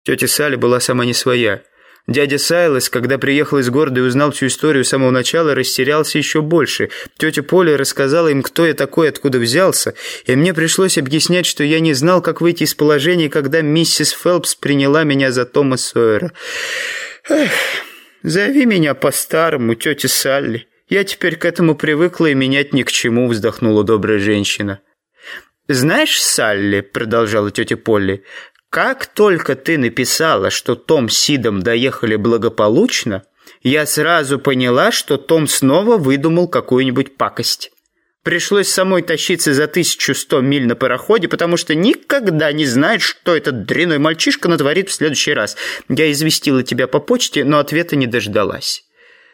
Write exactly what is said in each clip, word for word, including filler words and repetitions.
Тетя Салли была сама не своя. Дядя Сайлас, когда приехал из города и узнал всю историю с самого начала, растерялся еще больше. Тетя Поля рассказала им, кто я такой, откуда взялся, и мне пришлось объяснять, что я не знал, как выйти из положения, когда миссис Фелпс приняла меня за Тома Сойера. Эх, зови меня по-старому, тетя Салли. Я теперь к этому привыкла и менять ни к чему, вздохнула добрая женщина. «Знаешь, Салли, — продолжала тетя Полли, — как только ты написала, что Том с Сидом доехали благополучно, я сразу поняла, что Том снова выдумал какую-нибудь пакость. Пришлось самой тащиться за тысячу сто миль на пароходе, потому что никогда не знаешь, что этот дрянной мальчишка натворит в следующий раз. Я известила тебя по почте, но ответа не дождалась».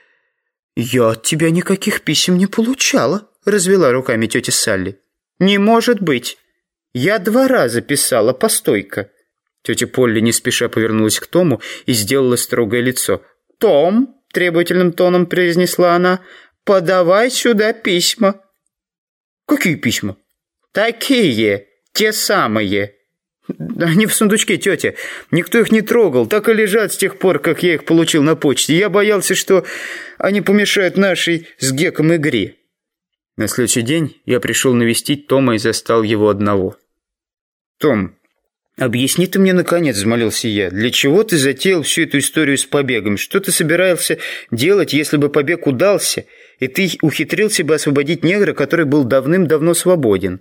«Я от тебя никаких писем не получала», — развела руками тетя Салли. «Не может быть. Я два раза писала, постой-ка». Тетя Полли не спеша повернулась к Тому и сделала строгое лицо. «Том», — требовательным тоном произнесла она, — «подавай сюда письма». «Какие письма?» «Такие, те самые». «Они в сундучке, тетя. Никто их не трогал, так и лежат с тех пор, как я их получил на почте. Я боялся, что они помешают нашей с Геком игре». На следующий день я пришел навестить Тома и застал его одного. «Том, объясни ты мне, наконец, — взмолился я, — для чего ты затеял всю эту историю с побегом? Что ты собирался делать, если бы побег удался, и ты ухитрился бы освободить негра, который был давным-давно свободен?»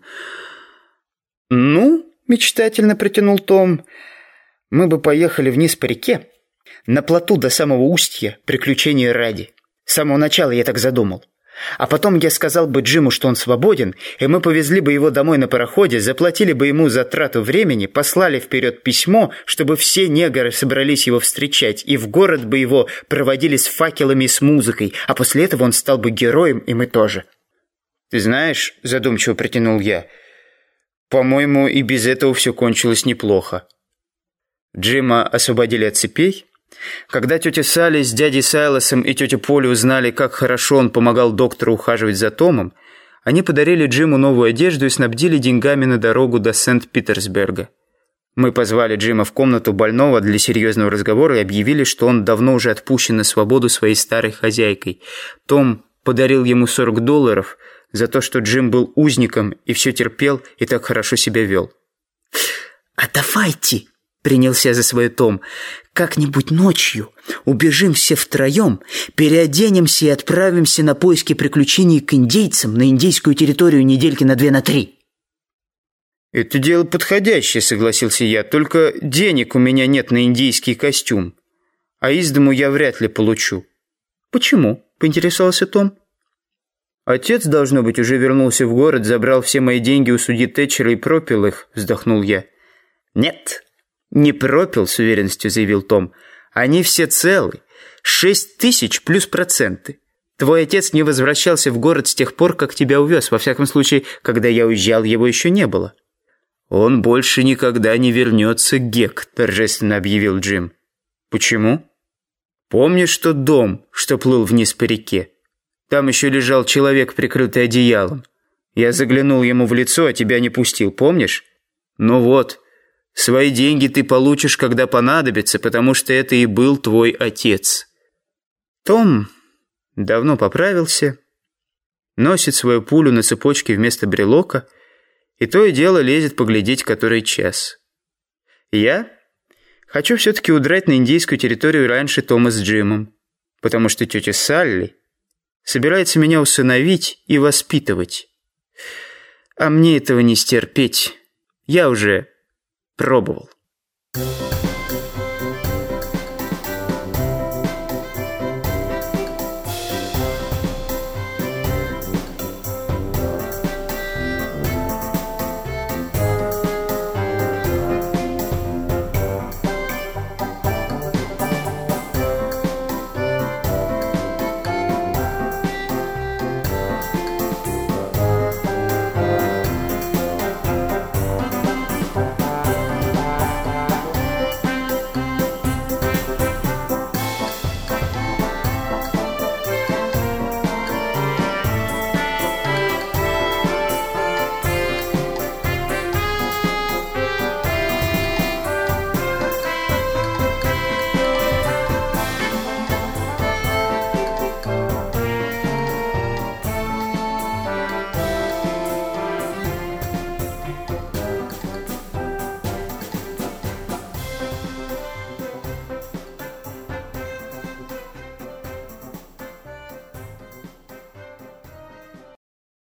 «Ну, — мечтательно протянул Том, — мы бы поехали вниз по реке, на плоту до самого устья, приключения ради. С самого начала я так задумал. А потом я сказал бы Джиму, что он свободен, и мы повезли бы его домой на пароходе, заплатили бы ему за трату времени, послали вперед письмо, чтобы все негры собрались его встречать, и в город бы его проводили с факелами и с музыкой, а после этого он стал бы героем, и мы тоже». «Ты знаешь, — задумчиво протянул я, — по-моему, и без этого все кончилось неплохо». Джима освободили от цепей. Когда тетя Салли с дядей Сайласом и тетя Поля узнали, как хорошо он помогал доктору ухаживать за Томом, они подарили Джиму новую одежду и снабдили деньгами на дорогу до Сент-Питерсберга. Мы позвали Джима в комнату больного для серьезного разговора и объявили, что он давно уже отпущен на свободу своей старой хозяйкой. Том подарил ему сорок долларов за то, что Джим был узником и все терпел и так хорошо себя вел. «А давайте, — принялся за свое Том, — как-нибудь ночью убежим все втроем, переоденемся и отправимся на поиски приключений к индейцам на индейскую территорию недельки на две, на три». «Это дело подходящее, — согласился я, — только денег у меня нет на индейский костюм, а из дому я вряд ли получу». «Почему?» — поинтересовался Том. «Отец, должно быть, уже вернулся в город, забрал все мои деньги у судьи Тэтчера и пропил их», — вздохнул я. «Нет, не пропил, — с уверенностью заявил Том. Они все целы. Шесть тысяч плюс проценты. Твой отец не возвращался в город с тех пор, как тебя увез. Во всяком случае, когда я уезжал, его еще не было». «Он больше никогда не вернется, Гек», — торжественно объявил Джим. «Почему?» «Помнишь тот дом, что плыл вниз по реке? Там еще лежал человек, прикрытый одеялом. Я заглянул ему в лицо, а тебя не пустил, помнишь? Ну вот, свои деньги ты получишь, когда понадобится, потому что это и был твой отец». Том давно поправился, носит свою пулю на цепочке вместо брелока, и то и дело лезет поглядеть, который час. Я хочу все-таки удрать на индейскую территорию раньше Тома с Джимом, потому что тетя Салли собирается меня усыновить и воспитывать. А мне этого не стерпеть. Я уже пробовал.